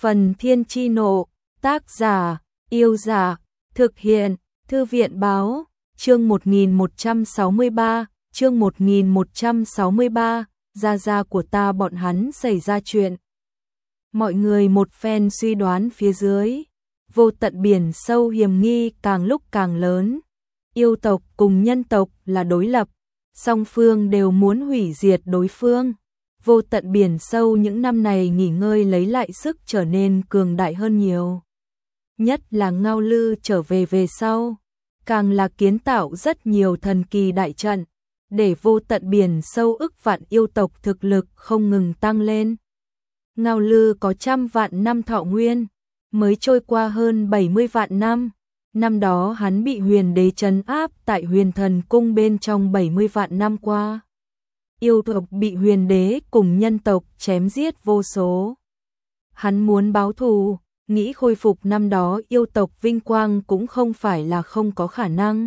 Phần Thiên Chi Nộ, tác giả, Yêu Giả, thực hiện, Thư viện Báo, chương 1163, chương 1163, gia của ta bọn hắn xảy ra chuyện. Mọi người một phen suy đoán phía dưới, vô tận biển sâu hiểm nghi càng lúc càng lớn. Yêu tộc cùng nhân tộc là đối lập, song phương đều muốn hủy diệt đối phương. Vô tận biển sâu những năm này nghỉ ngơi lấy lại sức trở nên cường đại hơn nhiều. Nhất là Ngao Lư trở về sau, càng là kiến tạo rất nhiều thần kỳ đại trận, để vô tận biển sâu ức vạn yêu tộc thực lực không ngừng tăng lên. Ngao Lư có 100 vạn năm thọ nguyên, mới trôi qua hơn 70 vạn năm. Năm đó hắn bị huyền đế trấn áp tại huyền thần cung bên trong 70 vạn năm qua. Yêu tộc bị huyền đế cùng nhân tộc chém giết vô số. Hắn muốn báo thù, nghĩ khôi phục năm đó yêu tộc vinh quang cũng không phải là không có khả năng.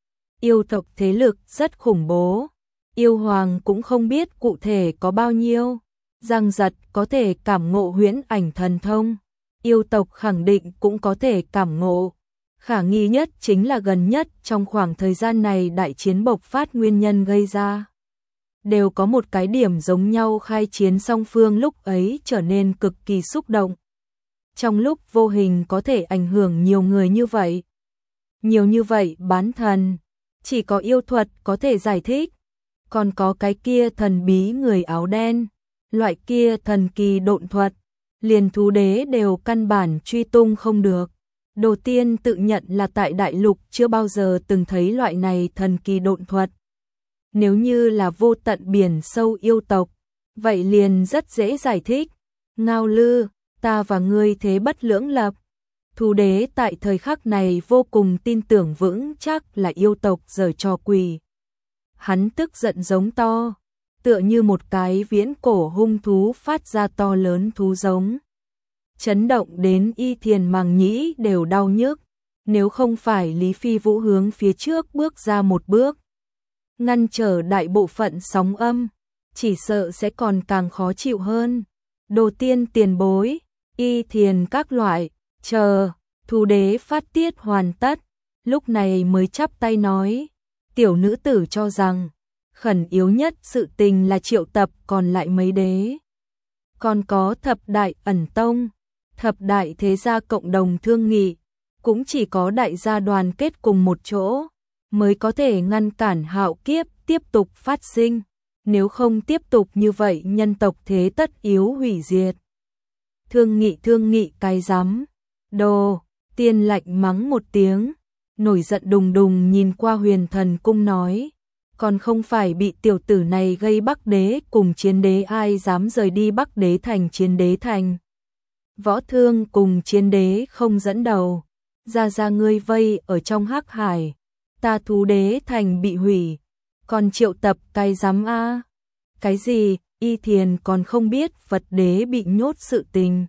Yêu tộc thế lực rất khủng bố, yêu hoàng cũng không biết cụ thể có bao nhiêu. Giang Giật có thể cảm ngộ huyễn ảnh thần thông, yêu tộc khẳng định cũng có thể cảm ngộ. Khả nghi nhất chính là gần nhất trong khoảng thời gian này đại chiến bộc phát nguyên nhân gây ra. Đều có một cái điểm giống nhau, khai chiến song phương lúc ấy trở nên cực kỳ xúc động. Trong lúc vô hình có thể ảnh hưởng nhiều người như vậy. Nhiều như vậy bán thần, chỉ có yêu thuật có thể giải thích. Còn có cái kia thần bí người áo đen, loại kia thần kỳ độn thuật, liền thú đế đều căn bản truy tung không được. Đồ Tiên tự nhận là tại đại lục chưa bao giờ từng thấy loại này thần kỳ độn thuật. Nếu như là vô tận biển sâu yêu tộc, vậy liền rất dễ giải thích. Ngao Lư, ta và ngươi thế bất lưỡng lập. Thú đế tại thời khắc này vô cùng tin tưởng vững chắc là yêu tộc giở trò quỷ. Hắn tức giận giống to, tựa như một cái viễn cổ hung thú phát ra to lớn thú giống. Chấn động đến Y Thiền Màng Nhĩ đều đau nhức, nếu không phải Lý Phi Vũ hướng phía trước bước ra một bước, ngăn trở đại bộ phận sóng âm, chỉ sợ sẽ còn càng khó chịu hơn. Đồ Tiên tiền bối, Y Thiền các loại, chờ, thú đế phát tiết hoàn tất, lúc này mới chắp tay nói, tiểu nữ tử cho rằng, khẩn yếu nhất sự tình là triệu tập còn lại mấy đế. Còn có thập đại ẩn tông, thập đại thế gia cộng đồng thương nghị, cũng chỉ có đại gia đoàn kết cùng một chỗ, mới có thể ngăn cản hạo kiếp tiếp tục phát sinh. Nếu không tiếp tục như vậy nhân tộc thế tất yếu hủy diệt. Thương nghị cái rắm. Đồ Tiên lạnh mắng một tiếng, nổi giận đùng đùng nhìn qua huyền thần cung nói, còn không phải bị tiểu tử này gây Bắc Đế cùng Chiến Đế, ai dám rời đi Bắc Đế thành Chiến Đế thành. Võ Thương cùng Chiến Đế không dẫn đầu, ra ngươi vây ở trong hắc hải, ta thú đế thành bị hủy, còn triệu tập cái rắm a? Cái gì? Y Thiền còn không biết Phật đế bị nhốt sự tình.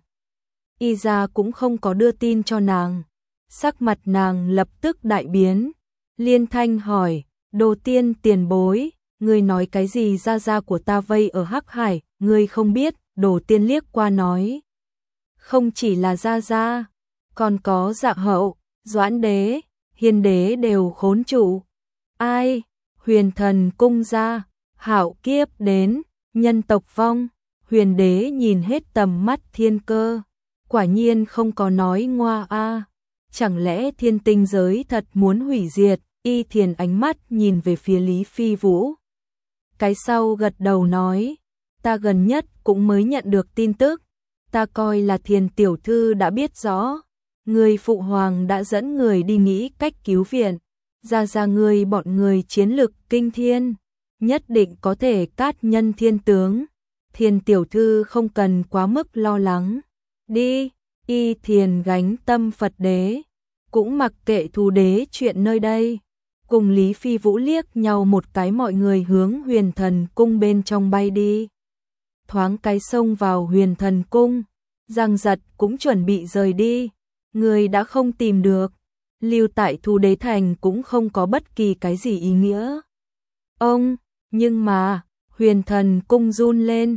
Y gia cũng không có đưa tin cho nàng. Sắc mặt nàng lập tức đại biến, liên thanh hỏi, Đồ Tiên tiền bối, ngươi nói cái gì? Gia của ta vây ở hắc hải, ngươi không biết? Đồ Tiên liếc qua nói, không chỉ là gia, còn có Dạ Hậu, Doãn đế, Hiên đế đều khốn trụ. Ai? Huyền thần cung ra, hạo kiếp đến, nhân tộc vong. Huyền đế nhìn hết tầm mắt thiên cơ, quả nhiên không có nói ngoa a. Chẳng lẽ thiên tinh giới thật muốn hủy diệt? Y Thiền ánh mắt nhìn về phía Lý Phi Vũ. Cái sau gật đầu nói, ta gần nhất cũng mới nhận được tin tức, ta coi là Thiền tiểu thư đã biết rõ, người phụ hoàng đã dẫn người đi nghĩ cách cứu viện, ra người bọn người chiến lực kinh thiên, nhất định có thể cát nhân thiên tướng. Thiền tiểu thư không cần quá mức lo lắng. Đi. Y Thiền gánh tâm Phật đế, cũng mặc kệ thú đế chuyện nơi đây. Cùng Lý Phi Vũ liếc nhau một cái, mọi người hướng huyền thần cung bên trong bay đi. Thoáng cái xông vào huyền thần cung, Giang Giật cũng chuẩn bị rời đi. Người đã không tìm được, lưu tại thú đế thành cũng không có bất kỳ cái gì ý nghĩa. Nhưng mà, huyền thần cung run lên,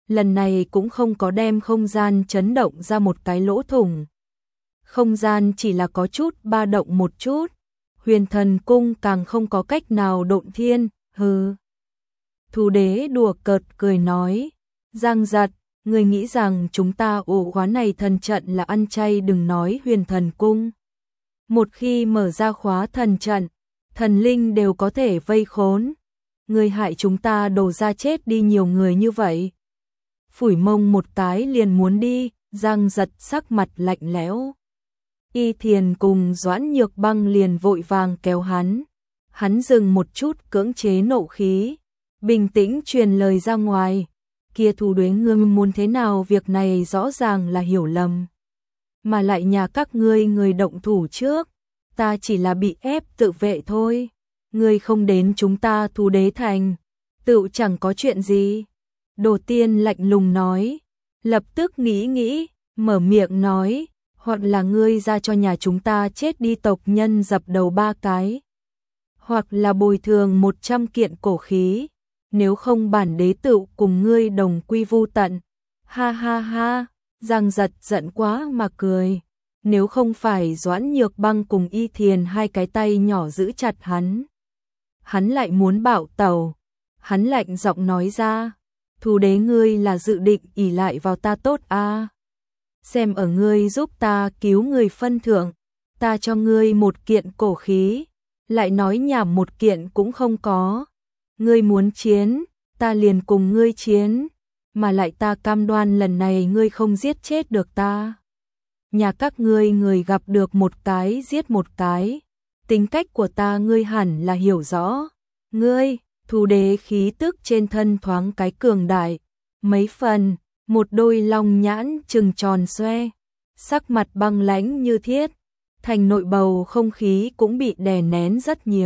lần này cũng không có đem không gian chấn động ra một cái lỗ thủng. Không gian chỉ là có chút ba động một chút, Huyền Thần Cung càng không có cách nào động thiên, hừ. Thú đế đùa cợt cười nói, Giang Giật, người nghĩ rằng chúng ta ổ khóa này thần trận là ăn chay, đừng nói Huyền Thần Cung. Một khi mở ra khóa thần trận, thần linh đều có thể vây khốn. Người hại chúng ta đổ ra chết đi nhiều người như vậy. Phủi mông một cái liền muốn đi, Giang Giật sắc mặt lạnh lẽo. Y Thiền cùng Doãn Nhược Băng liền vội vàng kéo hắn. Hắn dừng một chút cưỡng chế nộ khí, bình tĩnh truyền lời ra ngoài. Kia thú đế ngươi muốn thế nào, việc này rõ ràng là hiểu lầm. Mà lại nhà các ngươi người động thủ trước, ta chỉ là bị ép tự vệ thôi. Ngươi không đến chúng ta thú đế thành, tự chẳng có chuyện gì. Đồ Tiên lạnh lùng nói, lập tức nghĩ, mở miệng nói, hoặc là ngươi ra cho nhà chúng ta chết đi, tộc nhân dập đầu 3 cái. Hoặc là bồi thường 100 kiện cổ khí, nếu không bản đế tự cùng ngươi đồng quy vu tận. Ha ha ha, Giang Giật giận quá mà cười. Nếu không phải Doãn Nhược Băng cùng Y Thiền hai cái tay nhỏ giữ chặt hắn lại muốn bạo tẩu. Hắn lạnh giọng nói ra, thú đế ngươi là dự định ỷ lại vào ta tốt a? Xem ở ngươi giúp ta cứu người phân thượng, ta cho ngươi 1 kiện cổ khí, lại nói nhảm 1 kiện cũng không có. Ngươi muốn chiến, ta liền cùng ngươi chiến, mà lại ta cam đoan lần này ngươi không giết chết được ta. Nhà các ngươi người gặp được 1 cái giết 1 cái, tính cách của ta ngươi hẳn là hiểu rõ. Ngươi, thú đế khí tức trên thân thoáng cái cường đại mấy phần, một đôi long nhãn trừng tròn xoe, sắc mặt băng lãnh như thiết. Thành nội bầu không khí cũng bị đè nén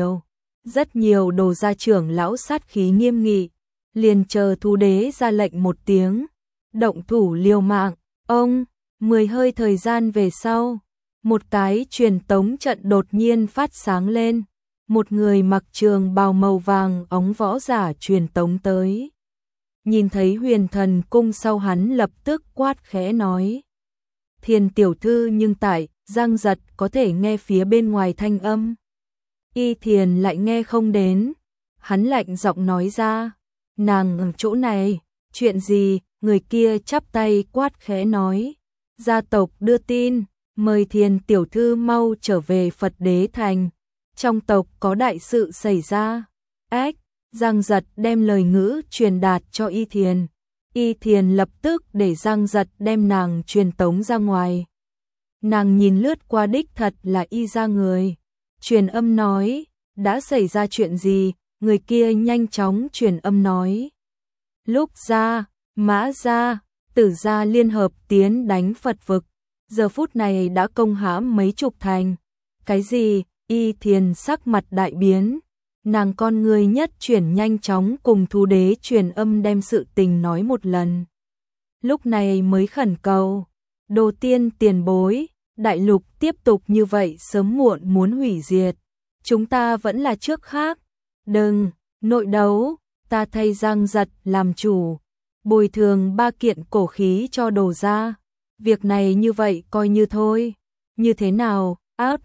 rất nhiều đồ gia trưởng lão sát khí nghiêm nghị, liền chờ thú đế ra lệnh một tiếng, động thủ liều mạng. Ông, 10 hơi thời gian về sau, một cái truyền tống trận đột nhiên phát sáng lên, một người mặc trường bào màu vàng óng võ giả truyền tống tới. Nhìn thấy Huyền Thần Cung sau, hắn lập tức quát khẽ nói, Thiền tiểu thư, nhưng tại Giang Giật có thể nghe phía bên ngoài thanh âm, Y Thiền lại nghe không đến. Hắn lạnh giọng nói ra, nàng ở chỗ này, chuyện gì? Người kia chắp tay quát khẽ nói, gia tộc đưa tin, mời Thiền tiểu thư mau trở về Phật Đế Thành, trong tộc có đại sự xảy ra. Ách, Giang Giật đem lời ngữ truyền đạt cho Y Thiền. Y Thiền lập tức để Giang Giật đem nàng truyền tống ra ngoài. Nàng nhìn lướt qua đích thật là Y gia người, truyền âm nói, đã xảy ra chuyện gì? Người kia nhanh chóng truyền âm nói, Lúc gia, Mã gia, Tử gia liên hợp tiến đánh Phật vực, giờ phút này đã công hãm mấy chục thành. Cái gì? Y Thiền sắc mặt đại biến, nàng con người nhất chuyển nhanh chóng cùng thú đế truyền âm đem sự tình nói một lần. Lúc này mới khẩn cầu, Đồ Tiên tiền bối, đại lục tiếp tục như vậy sớm muộn muốn hủy diệt, chúng ta vẫn là trước khác. Đừng, nội đấu, ta thay Giang Giật làm chủ, bồi thường 3 kiện cổ khí cho Đồ gia. Việc này như vậy coi như thôi. Như thế nào?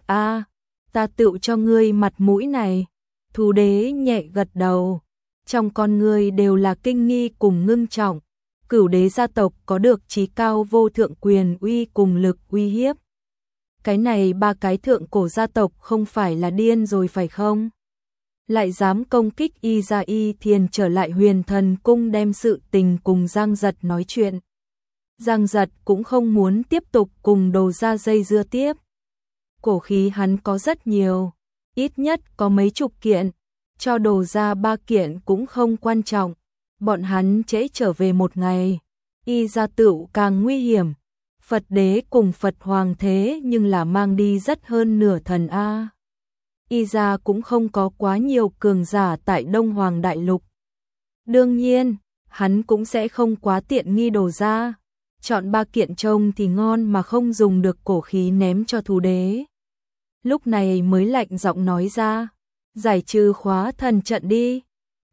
Ta tự cho ngươi mặt mũi này. Thú đế nhẹ gật đầu, trong con ngươi đều là kinh nghi cùng ngưng trọng. Cửu đế gia tộc có được chí cao vô thượng quyền uy cùng lực uy hiếp. Cái này 3 cái thượng cổ gia tộc không phải là điên rồi phải không? Lại dám công kích Y gia. Y Thiền trở lại Huyền Thần Cung đem sự tình cùng Giang Giật nói chuyện. Giang Giật cũng không muốn tiếp tục cùng Đồ gia dây dưa tiếp. Cổ khí hắn có rất nhiều, ít nhất có mấy chục kiện, cho Đồ gia 3 kiện cũng không quan trọng. Bọn hắn trễ trở về 1 ngày, Y gia tựu càng nguy hiểm. Phật đế cùng Phật hoàng thế nhưng là mang đi rất hơn nửa thần a. Y gia cũng không có quá nhiều cường giả tại Đông Hoàng đại lục. Đương nhiên, hắn cũng sẽ không quá tiện nghi Đồ gia. Chọn 3 kiện trông thì ngon mà không dùng được cổ khí ném cho thú đế. Lúc này mới lạnh giọng nói ra, giải trừ khóa thần trận đi.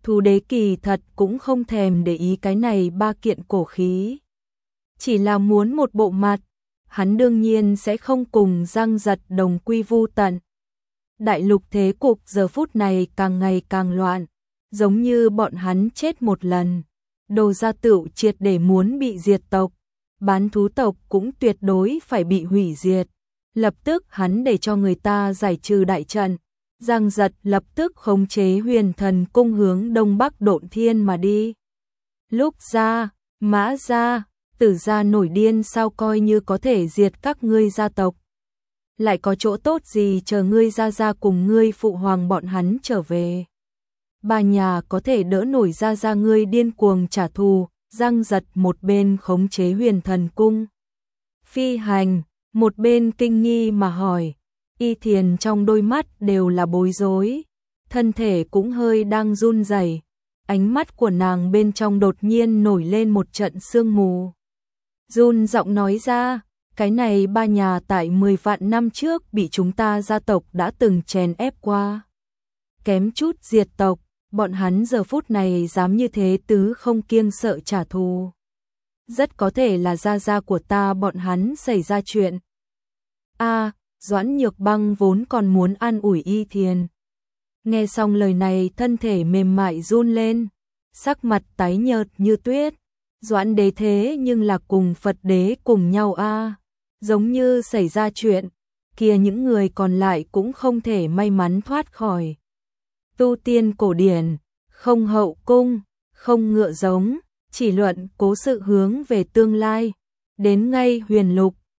Thú đế kỳ thật cũng không thèm để ý cái này 3 kiện cổ khí. Chỉ là muốn một bộ mặt, hắn đương nhiên sẽ không cùng Giang Giật đồng quy vu tận. Đại lục thế cục giờ phút này càng ngày càng loạn, giống như bọn hắn chết một lần. Đồ gia tựu triệt để muốn bị diệt tộc, bán thú tộc cũng tuyệt đối phải bị hủy diệt. Lập tức hắn để cho người ta giải trừ đại trận. Giang Giật lập tức khống chế Huyền Thần cung hướng đông bắc Độn Thiên mà đi. Lúc ra, Mã gia, Tử gia nổi điên sao coi như có thể diệt các ngươi gia tộc. Lại có chỗ tốt gì chờ ngươi ra cùng ngươi phụ hoàng bọn hắn trở về. Ba nhà có thể đỡ nổi ra ngươi điên cuồng trả thù. Giang Giật một bên khống chế Huyền Thần cung phi hành, một bên kinh nghi mà hỏi. Y Thiền trong đôi mắt đều là bối rối, thân thể cũng hơi đang run rẩy, ánh mắt của nàng bên trong đột nhiên nổi lên một trận sương mù. Run giọng nói ra, cái này ba nhà tại 10 vạn năm trước bị chúng ta gia tộc đã từng chèn ép qua. Kém chút diệt tộc, bọn hắn giờ phút này dám như thế tứ không kiêng sợ trả thù. Rất có thể là gia của ta bọn hắn xảy ra chuyện. Doãn Nhược Băng vốn còn muốn an ủi Y Thiền. Nghe xong lời này thân thể mềm mại run lên, sắc mặt tái nhợt như tuyết. Doãn đế thế nhưng là cùng Phật đế cùng nhau giống như xảy ra chuyện, kia những người còn lại cũng không thể may mắn thoát khỏi. Tu tiên cổ điển, không hậu cung, không ngựa giống, chỉ luận cố sự hướng về tương lai. Đến ngay huyền lục,